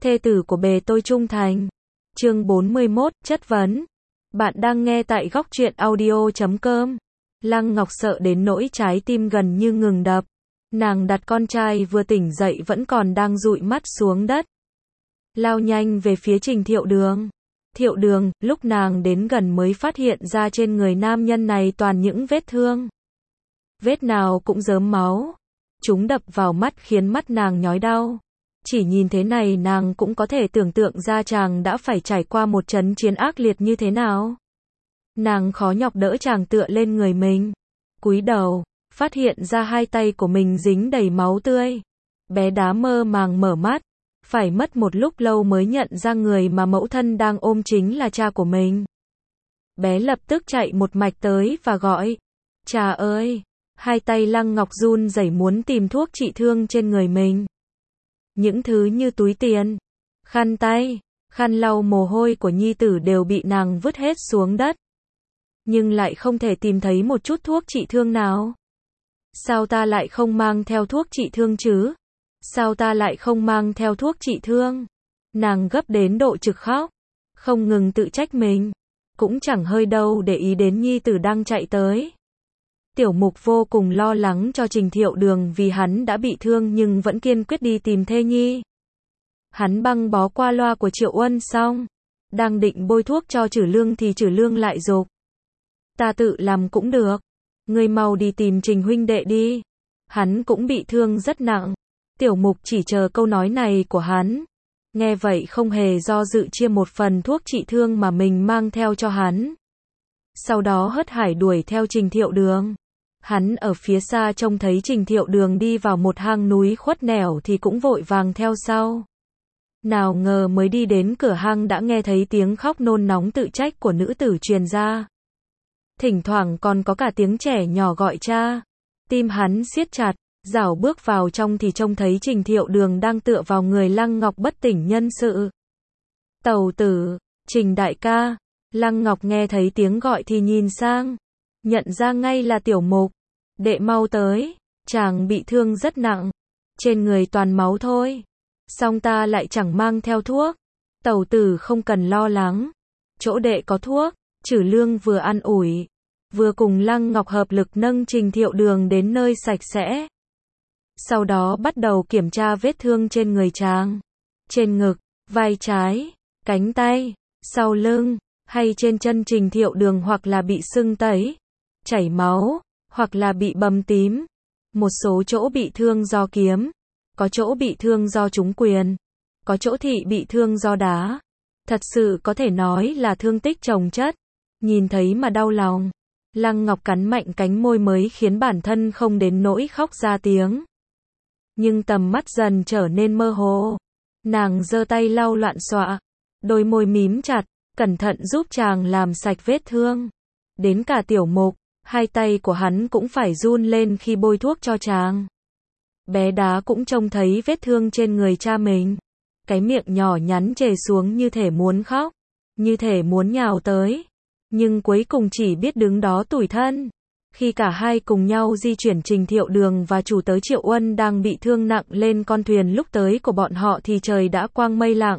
thê tử của bề tôi trung thành. Chương 41, chất vấn. Bạn đang nghe tại góc truyện audio.com. Lăng Ngọc sợ đến nỗi trái tim gần như ngừng đập. Nàng đặt con trai vừa tỉnh dậy vẫn còn đang dụi mắt xuống đất. Lao nhanh về phía Trình Thiệu Đường. Thiệu Đường, lúc nàng đến gần mới phát hiện ra trên người nam nhân này toàn những vết thương. Vết nào cũng rớm máu. Chúng đập vào mắt khiến mắt nàng nhói đau. Chỉ nhìn thế này nàng cũng có thể tưởng tượng ra chàng đã phải trải qua một trận chiến ác liệt như thế nào. Nàng khó nhọc đỡ chàng tựa lên người mình. Cúi đầu, phát hiện ra hai tay của mình dính đầy máu tươi. Bé Đá mơ màng mở mắt. Phải mất một lúc lâu mới nhận ra người mà mẫu thân đang ôm chính là cha của mình. Bé lập tức chạy một mạch tới và gọi. Cha ơi! Hai tay Lăng Ngọc run rẩy muốn tìm thuốc trị thương trên người mình. Những thứ như túi tiền, khăn tay, khăn lau mồ hôi của nhi tử đều bị nàng vứt hết xuống đất. Nhưng lại không thể tìm thấy một chút thuốc trị thương nào. Sao ta lại không mang theo thuốc trị thương chứ? Sao ta lại không mang theo thuốc trị thương? Nàng gấp đến độ trực khóc, không ngừng tự trách mình, cũng chẳng hơi đâu để ý đến nhi tử đang chạy tới. Tiểu Mục vô cùng lo lắng cho Trình Thiệu Đường vì hắn đã bị thương nhưng vẫn kiên quyết đi tìm thê nhi. Hắn băng bó qua loa của Triệu Uân xong, đang định bôi thuốc cho Trử Lương thì Trử Lương lại giục. Ta tự làm cũng được, ngươi mau đi tìm Trình huynh đệ đi. Hắn cũng bị thương rất nặng. Tiểu Mục chỉ chờ câu nói này của hắn. Nghe vậy không hề do dự chia một phần thuốc trị thương mà mình mang theo cho hắn. Sau đó hớt hải đuổi theo Trình Thiệu Đường. Hắn ở phía xa trông thấy Trình Thiệu Đường đi vào một hang núi khuất nẻo thì cũng vội vàng theo sau. Nào ngờ mới đi đến cửa hang đã nghe thấy tiếng khóc nôn nóng tự trách của nữ tử truyền ra. Thỉnh thoảng còn có cả tiếng trẻ nhỏ gọi cha. Tim hắn siết chặt, dảo bước vào trong thì trông thấy Trình Thiệu Đường đang tựa vào người Lăng Ngọc bất tỉnh nhân sự. Tẩu tử, Trình đại ca. Lăng Ngọc nghe thấy tiếng gọi thì nhìn sang, nhận ra ngay là Tiểu Mục. Đệ mau tới, chàng bị thương rất nặng, trên người toàn máu thôi. Song ta lại chẳng mang theo thuốc. Tẩu tử không cần lo lắng, chỗ đệ có thuốc. Trử Lương vừa an ủi, vừa cùng Lăng Ngọc hợp lực nâng Trình Thiệu Đường đến nơi sạch sẽ. Sau đó bắt đầu kiểm tra vết thương trên người chàng. Trên ngực, vai trái, cánh tay, sau lưng, hay trên chân Trình Thiệu Đường hoặc là bị sưng tấy, chảy máu, hoặc là bị bầm tím. Một số chỗ bị thương do kiếm, có chỗ bị thương do trúng quyền, có chỗ thì bị thương do đá. Thật sự có thể nói là thương tích chồng chất. Nhìn thấy mà đau lòng. Lăng Ngọc cắn mạnh cánh môi mới khiến bản thân không đến nỗi khóc ra tiếng. Nhưng tầm mắt dần trở nên mơ hồ. Nàng giơ tay lau loạn xọa, đôi môi mím chặt, cẩn thận giúp chàng làm sạch vết thương. Đến cả Tiểu Mục, hai tay của hắn cũng phải run lên khi bôi thuốc cho chàng. Bé Đá cũng trông thấy vết thương trên người cha mình. Cái miệng nhỏ nhắn trề xuống như thể muốn khóc, như thể muốn nhào tới. Nhưng cuối cùng chỉ biết đứng đó tủi thân. Khi cả hai cùng nhau di chuyển Trình Thiệu Đường và chủ tớ Triệu Uân đang bị thương nặng lên con thuyền lúc tới của bọn họ thì trời đã quang mây lặng.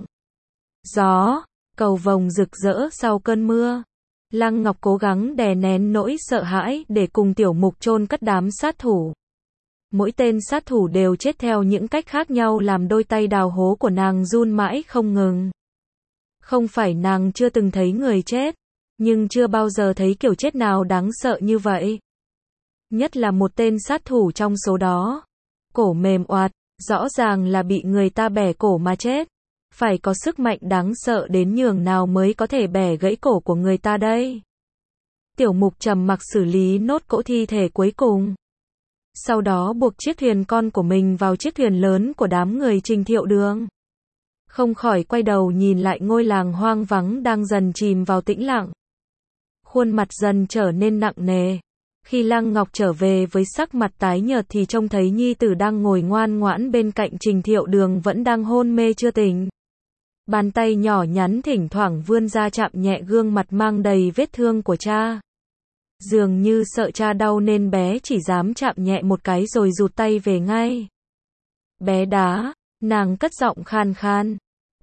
Gió, cầu vồng rực rỡ sau cơn mưa. Lăng Ngọc cố gắng đè nén nỗi sợ hãi để cùng Tiểu Mục chôn cất đám sát thủ. Mỗi tên sát thủ đều chết theo những cách khác nhau làm đôi tay đào hố của nàng run mãi không ngừng. Không phải nàng chưa từng thấy người chết, nhưng chưa bao giờ thấy kiểu chết nào đáng sợ như vậy. Nhất là một tên sát thủ trong số đó. Cổ mềm oạt, rõ ràng là bị người ta bẻ cổ mà chết. Phải có sức mạnh đáng sợ đến nhường nào mới có thể bẻ gãy cổ của người ta đây. Tiểu Mục trầm mặc xử lý nốt cỗ thi thể cuối cùng. Sau đó buộc chiếc thuyền con của mình vào chiếc thuyền lớn của đám người Trình Thiệu Đường. Không khỏi quay đầu nhìn lại ngôi làng hoang vắng đang dần chìm vào tĩnh lặng. Khuôn mặt dần trở nên nặng nề. Khi Lăng Ngọc trở về với sắc mặt tái nhợt thì trông thấy nhi tử đang ngồi ngoan ngoãn bên cạnh Trình Thiệu Đường vẫn đang hôn mê chưa tỉnh. Bàn tay nhỏ nhắn thỉnh thoảng vươn ra chạm nhẹ gương mặt mang đầy vết thương của cha. Dường như sợ cha đau nên bé chỉ dám chạm nhẹ một cái rồi rụt tay về ngay. Bé Đá, nàng cất giọng khan khan.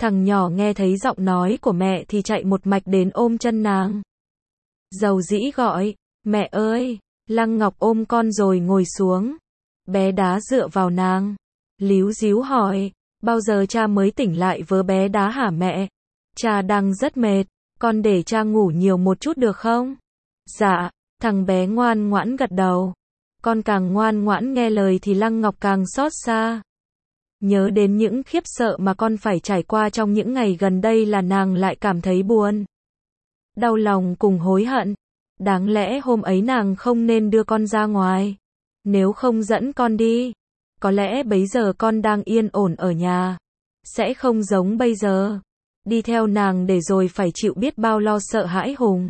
Thằng nhỏ nghe thấy giọng nói của mẹ thì chạy một mạch đến ôm chân nàng. Dầu dĩ gọi, mẹ ơi, Lăng Ngọc ôm con rồi ngồi xuống. Bé Đá dựa vào nàng, líu díu hỏi, bao giờ cha mới tỉnh lại với bé Đá hả mẹ? Cha đang rất mệt, con để cha ngủ nhiều một chút được không? Dạ, thằng bé ngoan ngoãn gật đầu. Con càng ngoan ngoãn nghe lời thì Lăng Ngọc càng xót xa. Nhớ đến những khiếp sợ mà con phải trải qua trong những ngày gần đây là nàng lại cảm thấy buồn, đau lòng cùng hối hận. Đáng lẽ hôm ấy nàng không nên đưa con ra ngoài. Nếu không dẫn con đi, có lẽ bấy giờ con đang yên ổn ở nhà. Sẽ không giống bây giờ. Đi theo nàng để rồi phải chịu biết bao lo sợ hãi hùng.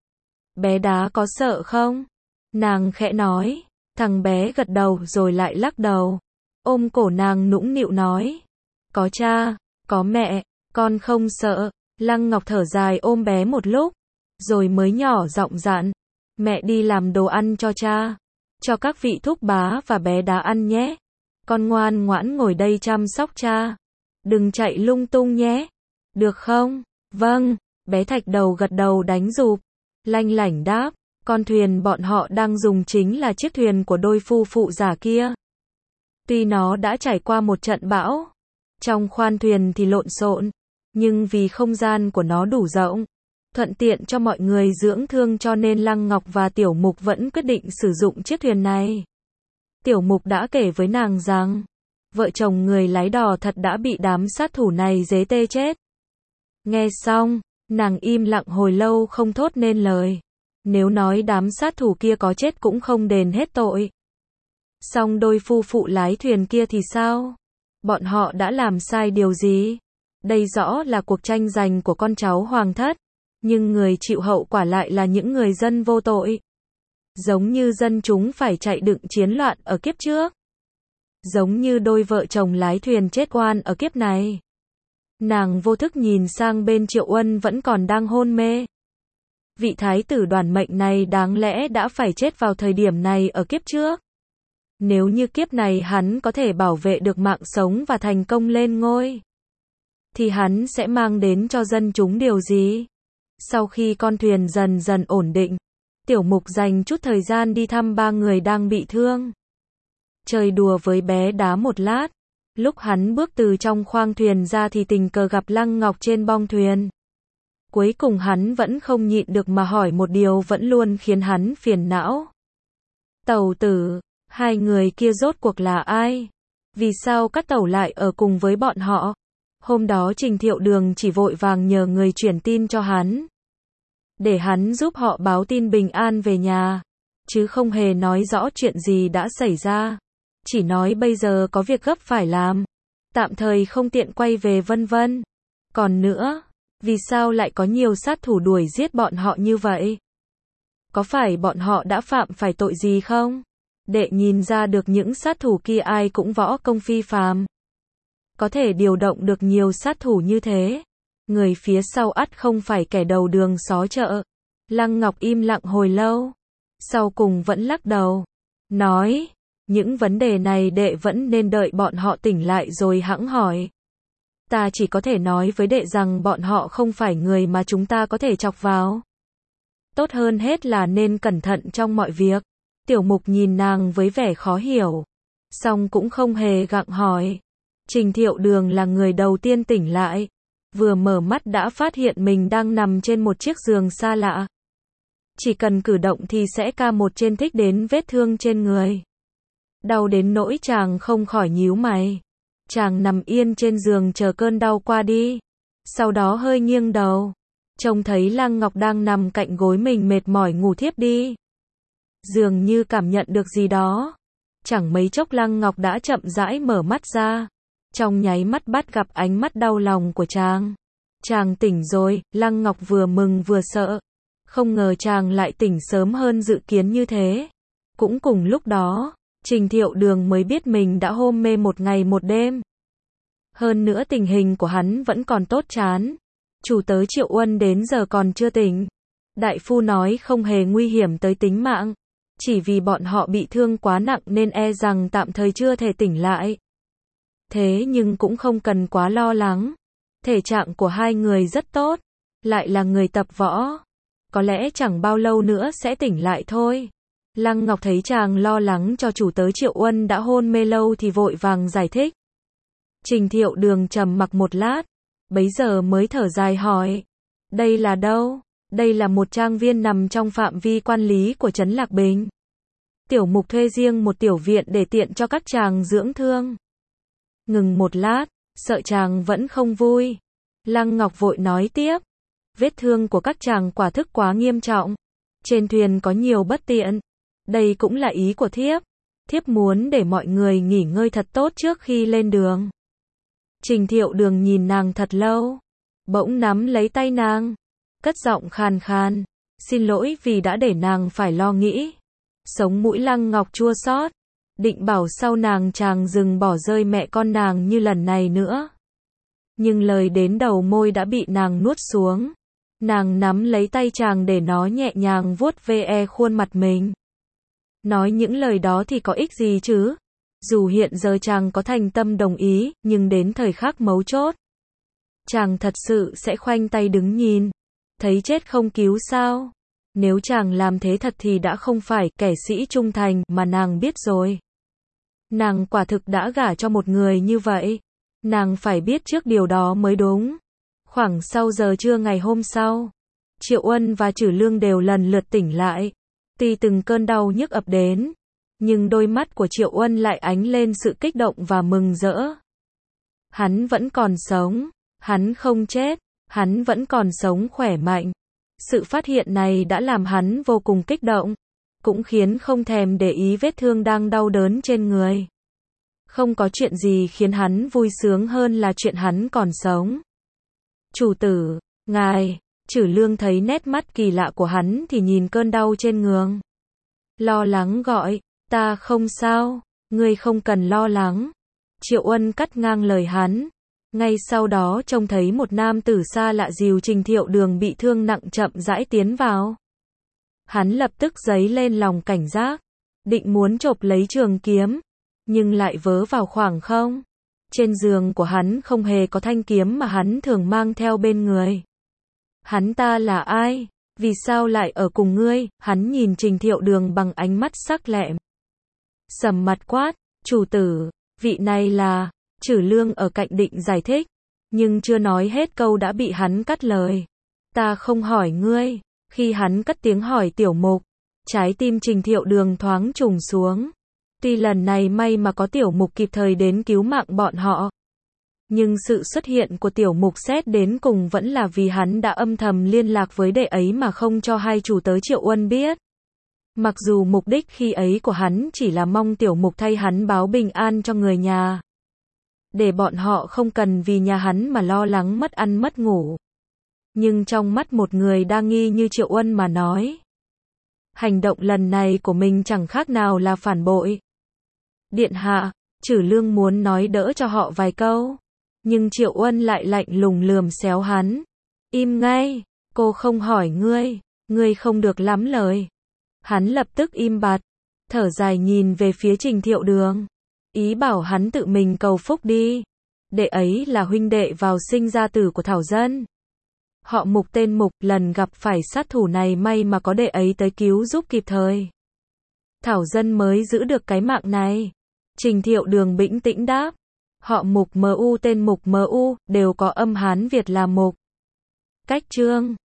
Bé Đá có sợ không? Nàng khẽ nói. Thằng bé gật đầu rồi lại lắc đầu. Ôm cổ nàng nũng nịu nói. Có cha, có mẹ, con không sợ. Lăng Ngọc thở dài ôm bé một lúc, rồi mới nhỏ giọng dặn. Mẹ đi làm đồ ăn cho cha, cho các vị thúc bá và bé Đá ăn nhé. Con ngoan ngoãn ngồi đây chăm sóc cha. Đừng chạy lung tung nhé. Được không? Vâng, bé Thạch Đầu gật đầu đánh rụp. Lanh lảnh đáp, con thuyền bọn họ đang dùng chính là chiếc thuyền của đôi phu phụ già kia. Tuy nó đã trải qua một trận bão, trong khoang thuyền thì lộn xộn, nhưng vì không gian của nó đủ rộng, thuận tiện cho mọi người dưỡng thương cho nên Lăng Ngọc và Tiểu Mục vẫn quyết định sử dụng chiếc thuyền này. Tiểu Mục đã kể với nàng rằng, vợ chồng người lái đò thật đã bị đám sát thủ này giết tê chết. Nghe xong, nàng im lặng hồi lâu không thốt nên lời. Nếu nói đám sát thủ kia có chết cũng không đền hết tội. Song đôi phu phụ lái thuyền kia thì sao? Bọn họ đã làm sai điều gì? Đây rõ là cuộc tranh giành của con cháu hoàng thất, nhưng người chịu hậu quả lại là những người dân vô tội. Giống như dân chúng phải chạy đựng chiến loạn ở kiếp trước. Giống như đôi vợ chồng lái thuyền chết oan ở kiếp này. Nàng vô thức nhìn sang bên Triệu Uân vẫn còn đang hôn mê. Vị thái tử đoàn mệnh này đáng lẽ đã phải chết vào thời điểm này ở kiếp trước. Nếu như kiếp này hắn có thể bảo vệ được mạng sống và thành công lên ngôi, thì hắn sẽ mang đến cho dân chúng điều gì? Sau khi con thuyền dần dần ổn định, Tiểu Mục dành chút thời gian đi thăm ba người đang bị thương. Chơi đùa với bé Đá một lát. Lúc hắn bước từ trong khoang thuyền ra thì tình cờ gặp Lăng Ngọc trên bong thuyền. Cuối cùng hắn vẫn không nhịn được mà hỏi một điều vẫn luôn khiến hắn phiền não. Tẩu tử, hai người kia rốt cuộc là ai? Vì sao các tẩu lại ở cùng với bọn họ? Hôm đó Trình Thiệu Đường chỉ vội vàng nhờ người chuyển tin cho hắn, để hắn giúp họ báo tin bình an về nhà, chứ không hề nói rõ chuyện gì đã xảy ra. Chỉ nói bây giờ có việc gấp phải làm, tạm thời không tiện quay về vân vân. Còn nữa, vì sao lại có nhiều sát thủ đuổi giết bọn họ như vậy? Có phải bọn họ đã phạm phải tội gì không? Đệ nhìn ra được những sát thủ kia ai cũng võ công phi phàm, có thể điều động được nhiều sát thủ như thế. Người phía sau ắt không phải kẻ đầu đường xó chợ. Lăng Ngọc im lặng hồi lâu, sau cùng vẫn lắc đầu, nói, những vấn đề này đệ vẫn nên đợi bọn họ tỉnh lại rồi hẵng hỏi. Ta chỉ có thể nói với đệ rằng bọn họ không phải người mà chúng ta có thể chọc vào. Tốt hơn hết là nên cẩn thận trong mọi việc. Tiểu Mục nhìn nàng với vẻ khó hiểu, song cũng không hề gặng hỏi. Trình Thiệu Đường là người đầu tiên tỉnh lại, vừa mở mắt đã phát hiện mình đang nằm trên một chiếc giường xa lạ. Chỉ cần cử động thì sẽ ca một trên thích đến vết thương trên người. Đau đến nỗi chàng không khỏi nhíu mày. Chàng nằm yên trên giường chờ cơn đau qua đi. Sau đó hơi nghiêng đầu, trông thấy Lăng Ngọc đang nằm cạnh gối mình mệt mỏi ngủ thiếp đi. Dường như cảm nhận được gì đó. Chẳng mấy chốc Lăng Ngọc đã chậm rãi mở mắt ra. Trong nháy mắt bắt gặp ánh mắt đau lòng của chàng. Chàng tỉnh rồi, Lăng Ngọc vừa mừng vừa sợ. Không ngờ chàng lại tỉnh sớm hơn dự kiến như thế. Cũng cùng lúc đó, Trình Thiệu Đường mới biết mình đã hôn mê một ngày một đêm. Hơn nữa tình hình của hắn vẫn còn tốt chán. Chủ tớ Triệu Uân đến giờ còn chưa tỉnh. Đại phu nói không hề nguy hiểm tới tính mạng. Chỉ vì bọn họ bị thương quá nặng nên e rằng tạm thời chưa thể tỉnh lại. Thế nhưng cũng không cần quá lo lắng. Thể trạng của hai người rất tốt, lại là người tập võ. Có lẽ chẳng bao lâu nữa sẽ tỉnh lại thôi. Lăng Ngọc thấy chàng lo lắng cho chủ tớ Triệu Uân đã hôn mê lâu thì vội vàng giải thích. Trình Thiệu Đường trầm mặc một lát, bấy giờ mới thở dài hỏi. Đây là đâu? Đây là một trang viên nằm trong phạm vi quan lý của trấn Lạc Bình. Tiểu Mục thuê riêng một tiểu viện để tiện cho các chàng dưỡng thương. Ngừng một lát, sợ chàng vẫn không vui. Lăng Ngọc vội nói tiếp. Vết thương của các chàng quả thức quá nghiêm trọng. Trên thuyền có nhiều bất tiện. Đây cũng là ý của thiếp. Thiếp muốn để mọi người nghỉ ngơi thật tốt trước khi lên đường. Trình Thiệu Đường nhìn nàng thật lâu, bỗng nắm lấy tay nàng, cất giọng khàn khàn. Xin lỗi vì đã để nàng phải lo nghĩ. Sống mũi Lăng Ngọc chua xót, định bảo sau nàng chàng dừng bỏ rơi mẹ con nàng như lần này nữa. Nhưng lời đến đầu môi đã bị nàng nuốt xuống. Nàng nắm lấy tay chàng để nó nhẹ nhàng vuốt ve khuôn mặt mình. Nói những lời đó thì có ích gì chứ? Dù hiện giờ chàng có thành tâm đồng ý, nhưng đến thời khắc mấu chốt, chàng thật sự sẽ khoanh tay đứng nhìn. Thấy chết không cứu sao? Nếu chàng làm thế thật thì đã không phải kẻ sĩ trung thành mà nàng biết rồi. Nàng quả thực đã gả cho một người như vậy. Nàng phải biết trước điều đó mới đúng. Khoảng sau giờ trưa ngày hôm sau, Triệu Uân và Trử Lương đều lần lượt tỉnh lại. Tuy từng cơn đau nhức ập đến, nhưng đôi mắt của Triệu Uân lại ánh lên sự kích động và mừng rỡ. Hắn vẫn còn sống, hắn không chết, hắn vẫn còn sống khỏe mạnh. Sự phát hiện này đã làm hắn vô cùng kích động, cũng khiến không thèm để ý vết thương đang đau đớn trên người. Không có chuyện gì khiến hắn vui sướng hơn là chuyện hắn còn sống. Chủ tử, ngài. Trử Lương thấy nét mắt kỳ lạ của hắn thì nhìn cơn đau trên người. Lo lắng gọi, ta không sao, ngươi không cần lo lắng. Triệu Uân cắt ngang lời hắn. Ngay sau đó trông thấy một nam tử xa lạ dìu Trình Thiệu Đường bị thương nặng chậm rãi tiến vào. Hắn lập tức dấy lên lòng cảnh giác, định muốn chộp lấy trường kiếm, nhưng lại vớ vào khoảng không. Trên giường của hắn không hề có thanh kiếm mà hắn thường mang theo bên người. Hắn ta là ai? Vì sao lại ở cùng ngươi? Hắn nhìn Trình Thiệu Đường bằng ánh mắt sắc lẹm. Sầm mặt quát, chủ tử, vị này là... Trử Lương ở cạnh định giải thích, nhưng chưa nói hết câu đã bị hắn cắt lời. Ta không hỏi ngươi. Khi hắn cất tiếng hỏi Tiểu Mục, trái tim Trình Thiệu Đường thoáng trùng xuống. Tuy lần này may mà có Tiểu Mục kịp thời đến cứu mạng bọn họ, nhưng sự xuất hiện của Tiểu Mục xét đến cùng vẫn là vì hắn đã âm thầm liên lạc với đệ ấy mà không cho hai chủ tớ Triệu Uân biết. Mặc dù mục đích khi ấy của hắn chỉ là mong Tiểu Mục thay hắn báo bình an cho người nhà, để bọn họ không cần vì nhà hắn mà lo lắng mất ăn mất ngủ. Nhưng trong mắt một người đa nghi như Triệu Uân mà nói, hành động lần này của mình chẳng khác nào là phản bội. Điện hạ, Trử Lương muốn nói đỡ cho họ vài câu, nhưng Triệu Uân lại lạnh lùng lườm xéo hắn. Im ngay, cô không hỏi ngươi không được lắm lời. Hắn lập tức im bặt, thở dài nhìn về phía Trình Thiệu Đường, ý bảo hắn tự mình cầu phúc đi. Đệ ấy là huynh đệ vào sinh ra tử của Thảo Dân. Họ Mục tên Mục, lần gặp phải sát thủ này may mà có đệ ấy tới cứu giúp kịp thời. Thảo Dân mới giữ được cái mạng này. Trình Thiệu Đường bĩnh tĩnh đáp. Họ Mục mu tên Mục mu, đều có âm Hán Việt là Mục. Cách chương